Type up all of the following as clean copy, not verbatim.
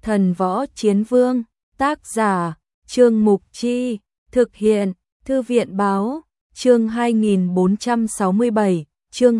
Thần Võ Chiến Vương, tác giả, Trương Mục Chi, thực hiện, Thư viện báo, chương 2467, chương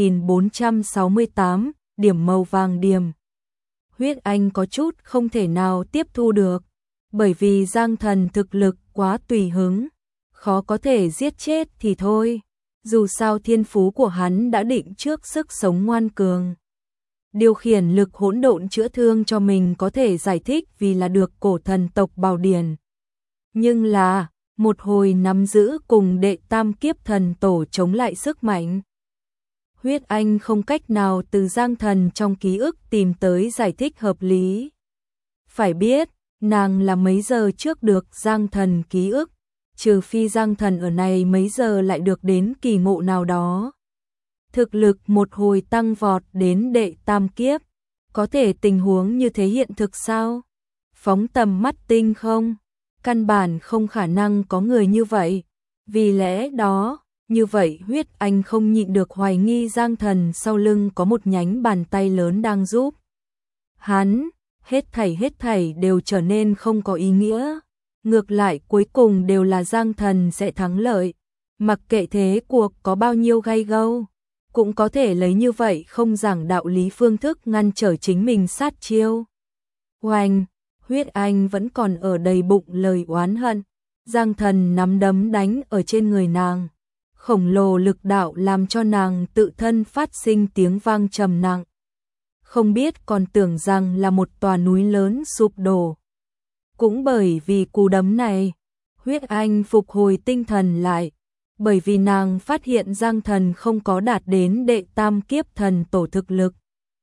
2468, điểm màu vàng điểm. Huyết Anh có chút không thể nào tiếp thu được, bởi vì Giang Thần thực lực quá tùy hứng, khó có thể giết chết thì thôi, dù sao thiên phú của hắn đã định trước sức sống ngoan cường. Điều khiển lực hỗn độn chữa thương cho mình có thể giải thích vì là được cổ thần tộc Bảo Điển. Nhưng là, một hồi nắm giữ cùng đệ tam kiếp thần tổ chống lại sức mạnh. Huyết Anh không cách nào từ Giang Thần trong ký ức tìm tới giải thích hợp lý. Phải biết, nàng là mấy giờ trước được Giang Thần ký ức, trừ phi Giang Thần ở này mấy giờ lại được đến kỳ ngộ nào đó. Thực lực một hồi tăng vọt đến đệ tam kiếp, có thể tình huống như thế hiện thực sao? Phóng tầm mắt tinh không? Căn bản không khả năng có người như vậy. Vì lẽ đó, như vậy Huyết Anh không nhịn được hoài nghi Giang Thần sau lưng có một nhánh bàn tay lớn đang giúp hắn, hết thảy đều trở nên không có ý nghĩa. Ngược lại cuối cùng đều là Giang Thần sẽ thắng lợi. Mặc kệ thế cuộc có bao nhiêu gay gâu, cũng có thể lấy như vậy không giảng đạo lý phương thức ngăn trở chính mình sát chiêu. Oanh, Huyết Anh vẫn còn ở đầy bụng lời oán hận. Giang Thần nắm đấm đánh ở trên người nàng. Khổng lồ lực đạo làm cho nàng tự thân phát sinh tiếng vang trầm nặng. Không biết còn tưởng rằng là một tòa núi lớn sụp đổ. Cũng bởi vì cú đấm này, Huyết Anh phục hồi tinh thần lại. Bởi vì nàng phát hiện Giang Thần không có đạt đến đệ tam kiếp thần tổ thực lực.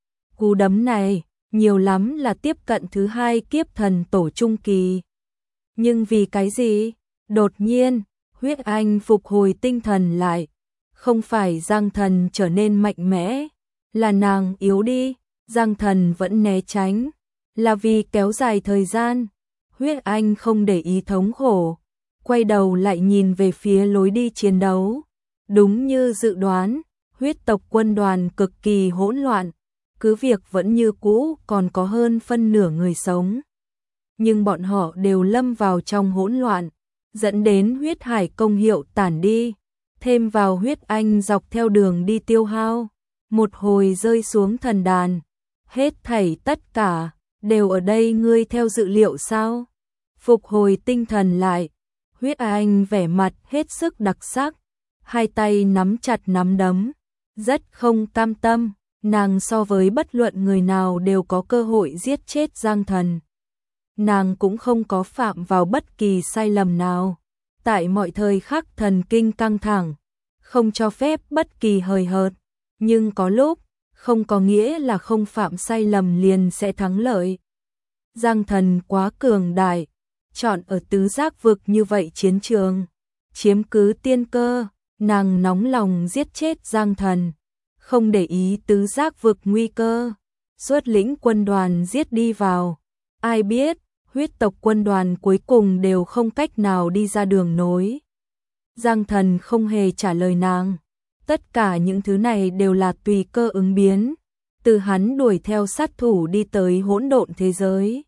Cú đấm này, nhiều lắm là tiếp cận thứ hai kiếp thần tổ trung kỳ. Nhưng vì cái gì? Đột nhiên, Huyết Anh phục hồi tinh thần lại. Không phải Giang Thần trở nên mạnh mẽ, là nàng yếu đi. Giang Thần vẫn né tránh, là vì kéo dài thời gian. Huyết Anh không để ý thống khổ, quay đầu lại nhìn về phía lối đi chiến đấu. Đúng như dự đoán, huyết tộc quân đoàn cực kỳ hỗn loạn, cứ việc vẫn như cũ còn có hơn phân nửa người sống. Nhưng bọn họ đều lâm vào trong hỗn loạn, dẫn đến huyết hải công hiệu tản đi, thêm vào Huyết Anh dọc theo đường đi tiêu hao, một hồi rơi xuống thần đàn. Hết thảy tất cả, đều ở đây ngươi theo dự liệu sao? Phục hồi tinh thần lại, Huyết Anh vẻ mặt hết sức đặc sắc, hai tay nắm chặt nắm đấm, rất không cam tâm, nàng so với bất luận người nào đều có cơ hội giết chết Giang Thần. Nàng cũng không có phạm vào bất kỳ sai lầm nào, tại mọi thời khắc thần kinh căng thẳng, không cho phép bất kỳ hời hợt, nhưng có lúc, không có nghĩa là không phạm sai lầm liền sẽ thắng lợi. Giang Thần quá cường đại, chọn ở tứ giác vực như vậy chiến trường, chiếm cứ tiên cơ, nàng nóng lòng giết chết Giang Thần, không để ý tứ giác vực nguy cơ, xuất lĩnh quân đoàn giết đi vào. Ai biết, huyết tộc quân đoàn cuối cùng đều không cách nào đi ra đường nối. Giang Thần không hề trả lời nàng. Tất cả những thứ này đều là tùy cơ ứng biến, từ hắn đuổi theo sát thủ đi tới hỗn độn thế giới.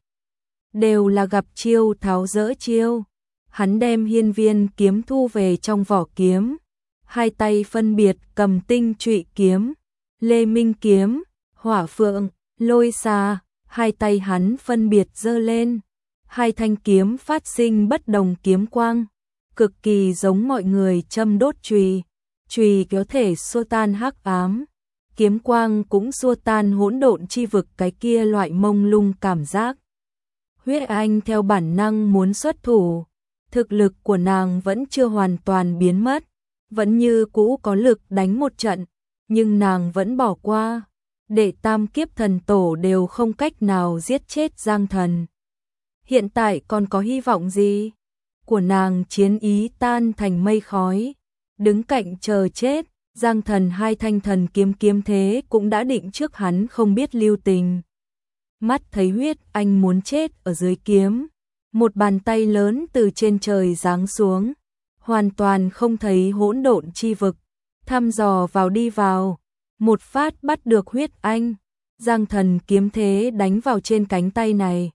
Đều là gặp chiêu tháo dỡ chiêu. Hắn đem hiên viên kiếm thu về trong vỏ kiếm. Hai tay phân biệt cầm tinh trụy kiếm, lê minh kiếm, hỏa phượng, lôi xà. Hai tay hắn phân biệt giơ lên. Hai thanh kiếm phát sinh bất đồng kiếm quang, cực kỳ giống mọi người châm đốt chùy. Chùy có thể xua tan hắc ám, kiếm quang cũng xua tan hỗn độn chi vực cái kia loại mông lung cảm giác. Huyết Anh theo bản năng muốn xuất thủ, thực lực của nàng vẫn chưa hoàn toàn biến mất, vẫn như cũ có lực đánh một trận, nhưng nàng vẫn bỏ qua. Đệ tam kiếp thần tổ đều không cách nào giết chết Giang Thần. Hiện tại còn có hy vọng gì? Của nàng chiến ý tan thành mây khói. Đứng cạnh chờ chết, Giang Thần hai thanh thần kiếm kiếm thế cũng đã định trước hắn không biết lưu tình. Mắt thấy Huyết Anh muốn chết ở dưới kiếm, một bàn tay lớn từ trên trời giáng xuống, hoàn toàn không thấy hỗn độn chi vực, thăm dò vào đi vào, một phát bắt được Huyết Anh. Giang Thần kiếm thế đánh vào trên cánh tay này,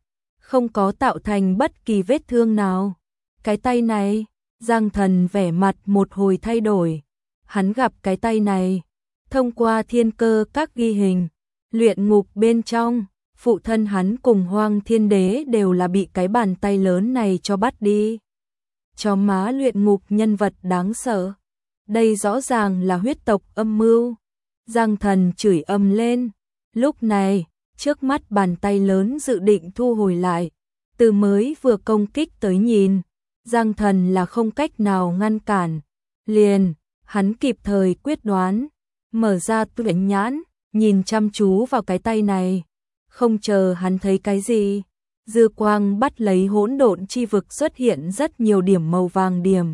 không có tạo thành bất kỳ vết thương nào. Cái tay này, Giang Thần vẻ mặt một hồi thay đổi. Hắn gặp cái tay này thông qua thiên cơ các ghi hình, luyện ngục bên trong, phụ thân hắn cùng Hoang Thiên Đế đều là bị cái bàn tay lớn này cho bắt đi. Chó má luyện ngục nhân vật đáng sợ. Đây rõ ràng là huyết tộc âm mưu. Giang Thần chửi ầm lên. Lúc này, trước mắt bàn tay lớn dự định thu hồi lại. Từ mới vừa công kích tới nhìn, Giang Thần là không cách nào ngăn cản. Liền, hắn kịp thời quyết đoán, mở ra tuyển nhãn, nhìn chăm chú vào cái tay này. Không chờ hắn thấy cái gì, dư quang bắt lấy hỗn độn chi vực xuất hiện rất nhiều điểm màu vàng điểm.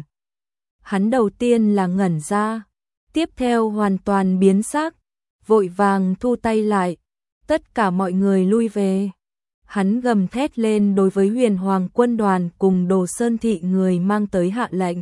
Hắn đầu tiên là ngẩn ra, tiếp theo hoàn toàn biến sắc, vội vàng thu tay lại, tất cả mọi người lui về. Hắn gầm thét lên đối với Huyền Hoàng quân đoàn cùng Đồ Sơn thị người mang tới hạ lệnh.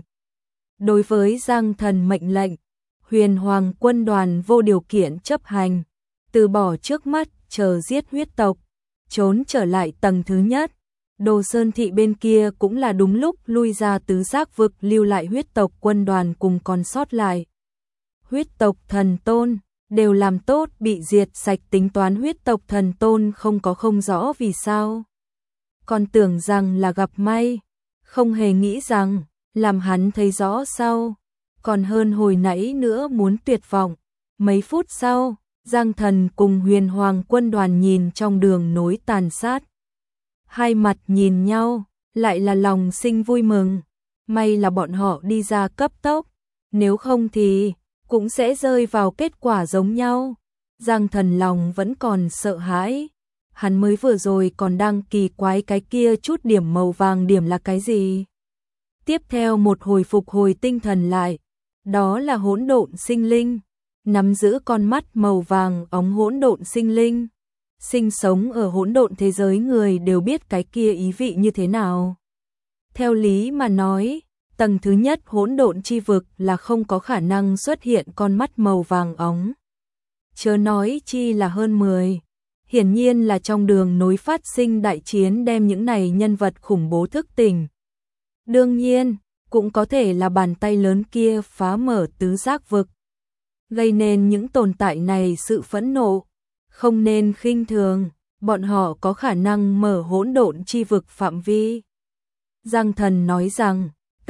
Đối với Giang Thần mệnh lệnh, Huyền Hoàng quân đoàn vô điều kiện chấp hành, từ bỏ trước mắt chờ giết huyết tộc, trốn trở lại tầng thứ nhất. Đồ Sơn thị bên kia cũng là đúng lúc lui ra tứ giác vực, lưu lại huyết tộc quân đoàn cùng còn sót lại. Huyết tộc thần tôn đều làm tốt bị diệt sạch, tính toán huyết tộc thần tôn không rõ vì sao. Còn tưởng rằng là gặp may, không hề nghĩ rằng làm hắn thấy rõ sau, còn hơn hồi nãy nữa muốn tuyệt vọng. Mấy phút sau, Giang Thần cùng Huyền Hoàng quân đoàn nhìn trong đường nối tàn sát. Hai mặt nhìn nhau, lại là lòng sinh vui mừng. May là bọn họ đi ra cấp tốc, nếu không thì cũng sẽ rơi vào kết quả giống nhau. Giang Thần lòng vẫn còn sợ hãi. Hắn mới vừa rồi còn đang kỳ quái cái kia chút điểm màu vàng điểm là cái gì. Tiếp theo một hồi phục hồi tinh thần lại, đó là hỗn độn sinh linh, nắm giữ con mắt màu vàng óng hỗn độn sinh linh. Sinh sống ở hỗn độn thế giới người đều biết cái kia ý vị như thế nào. Theo lý mà nói, tầng thứ nhất hỗn độn chi vực là không có khả năng xuất hiện con mắt màu vàng óng. Chớ nói chi là hơn 10. Hiển nhiên là trong đường nối phát sinh đại chiến đem những này nhân vật khủng bố thức tỉnh. Đương nhiên, cũng có thể là bàn tay lớn kia phá mở tứ giác vực, gây nên những tồn tại này sự phẫn nộ. Không nên khinh thường, bọn họ có khả năng mở hỗn độn chi vực phạm vi. Giang Thần nói rằng,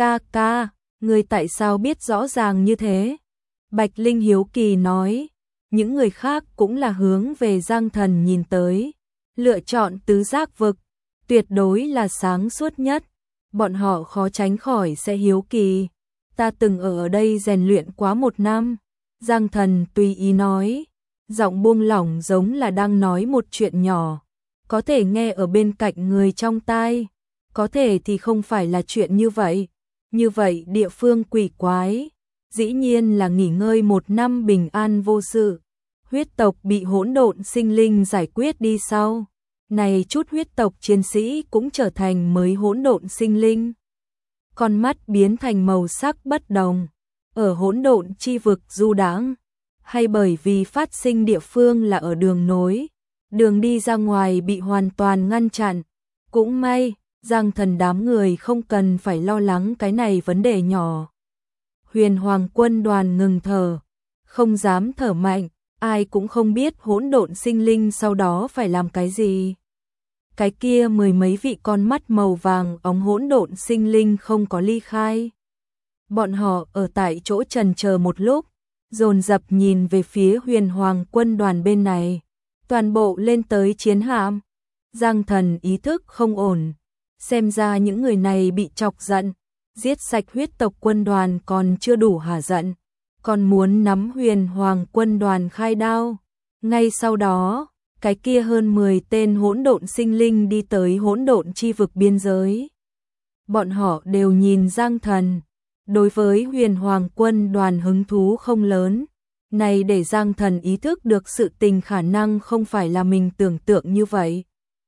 ca, người tại sao biết rõ ràng như thế? Bạch Linh hiếu kỳ nói, những người khác cũng là hướng về Giang Thần nhìn tới. Lựa chọn tứ giác vực, tuyệt đối là sáng suốt nhất. Bọn họ khó tránh khỏi sẽ hiếu kỳ. Ta từng ở đây rèn luyện quá 1 năm. Giang Thần tùy ý nói, giọng buông lỏng giống là đang nói một chuyện nhỏ. Có thể nghe ở bên cạnh người trong tai, có thể thì không phải là chuyện như vậy. Như vậy địa phương quỷ quái, dĩ nhiên là nghỉ ngơi 1 năm bình an vô sự. Huyết tộc bị hỗn độn sinh linh giải quyết đi sau. Này chút huyết tộc chiến sĩ cũng trở thành mới hỗn độn sinh linh. Con mắt biến thành màu sắc bất đồng. Ở hỗn độn chi vực du đãng, hay bởi vì phát sinh địa phương là ở đường nối, đường đi ra ngoài bị hoàn toàn ngăn chặn. Cũng may, Giang Thần đám người không cần phải lo lắng cái này vấn đề nhỏ. Huyền Hoàng quân đoàn ngừng thở, không dám thở mạnh, ai cũng không biết hỗn độn sinh linh sau đó phải làm cái gì. Cái kia 10 mấy vị con mắt màu vàng óng hỗn độn sinh linh không có ly khai. Bọn họ ở tại chỗ chần chờ một lúc, dồn dập nhìn về phía Huyền Hoàng quân đoàn bên này, toàn bộ lên tới chiến hạm. Giang Thần ý thức không ổn, xem ra những người này bị chọc giận, giết sạch huyết tộc quân đoàn còn chưa đủ hả giận, còn muốn nắm Huyền Hoàng quân đoàn khai đao. Ngay sau đó, cái kia hơn 10 tên hỗn độn sinh linh đi tới hỗn độn chi vực biên giới. Bọn họ đều nhìn Giang Thần. Đối với Huyền Hoàng quân đoàn hứng thú không lớn, này để Giang Thần ý thức được sự tình khả năng không phải là mình tưởng tượng như vậy.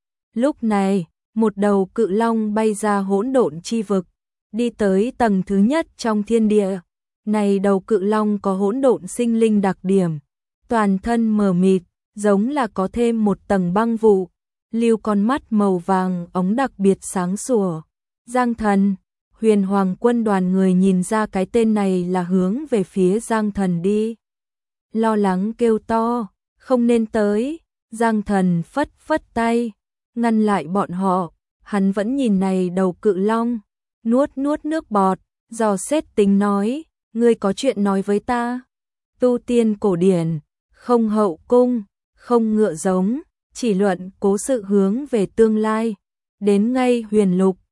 Lúc này, một đầu cự long bay ra hỗn độn chi vực, đi tới tầng thứ nhất trong thiên địa. Này đầu cự long có hỗn độn sinh linh đặc điểm, toàn thân mờ mịt, giống là có thêm một tầng băng vụ. lưu con mắt màu vàng ống đặc biệt sáng sủa. Giang Thần, Huyền Hoàng quân đoàn người nhìn ra cái tên này là hướng về phía Giang Thần đi. Lo lắng kêu to, không nên tới. Giang Thần phất phất tay, ngăn lại bọn họ. Hắn vẫn nhìn này đầu cự long, nuốt nước bọt, dò xét tính nói, ngươi có chuyện nói với ta. Tu tiên cổ điển, không hậu cung, không ngựa giống, chỉ luận cố sự hướng về tương lai. Đến ngay huyền lục,